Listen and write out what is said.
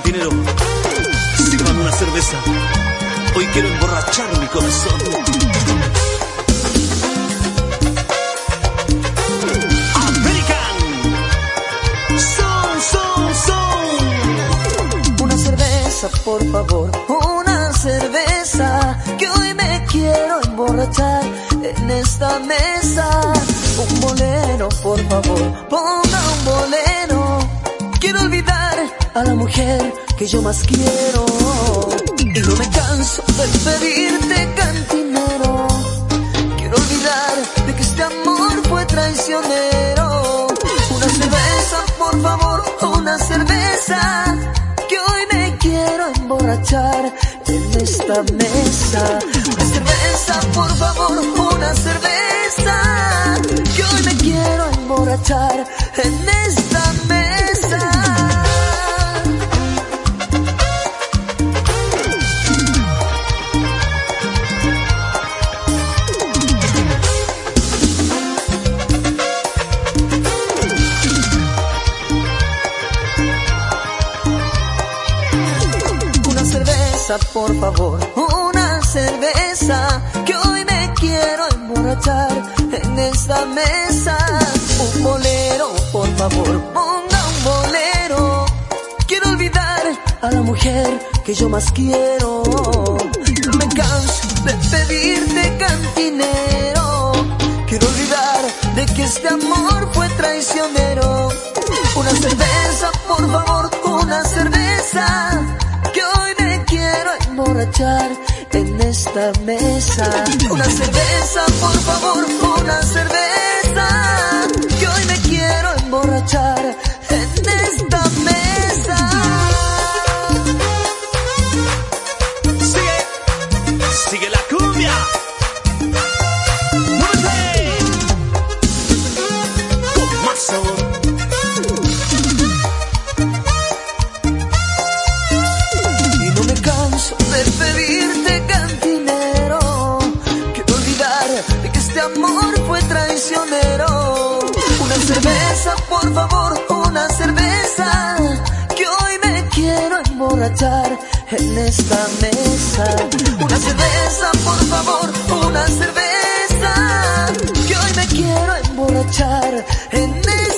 cantinero, sírvame una cerveza. Hoy quiero emborrachar mi corazón. American son. Una cerveza, por favor, una cerveza, que hoy me quiero emborrachar en esta mesa. Un bolero, por favor, ponga un bolero. Quiero olvidar a la mujer que yo más quiero. Y no me canso de pedirte, cantinero. Quiero olvidar de que este amor fue traicionero. Una cerveza, por favor, una cerveza, que hoy me quiero emborrachar en esta mesa. Una cerveza, por favor, una cerveza, que hoy me quiero emborrachar en esta mesa. Por favor, una cerveza, que hoy me quiero emborrachar en esta mesa. Un bolero, por favor, ponga un bolero. Quiero olvidar a la mujer que yo más quiero. No me canso de pedirte, cantinero. Quiero olvidar de que este amor fue traicionero. Una cerveza, por favor, una cerveza, que hoy me quiero emborrachar en esta mesa. Una cerveza, por favor, una cerveza, que hoy me quiero emborrachar en esta mesa. Sigue la cumbia. ¡Muévete! Con más sabor. De pedirte, cantinero, quiero olvidar de que este amor fue traicionero. Una cerveza, por favor, una cerveza, que hoy me quiero emborrachar en esta mesa. Una cerveza, por favor, una cerveza, que hoy me quiero emborrachar en esta mesa.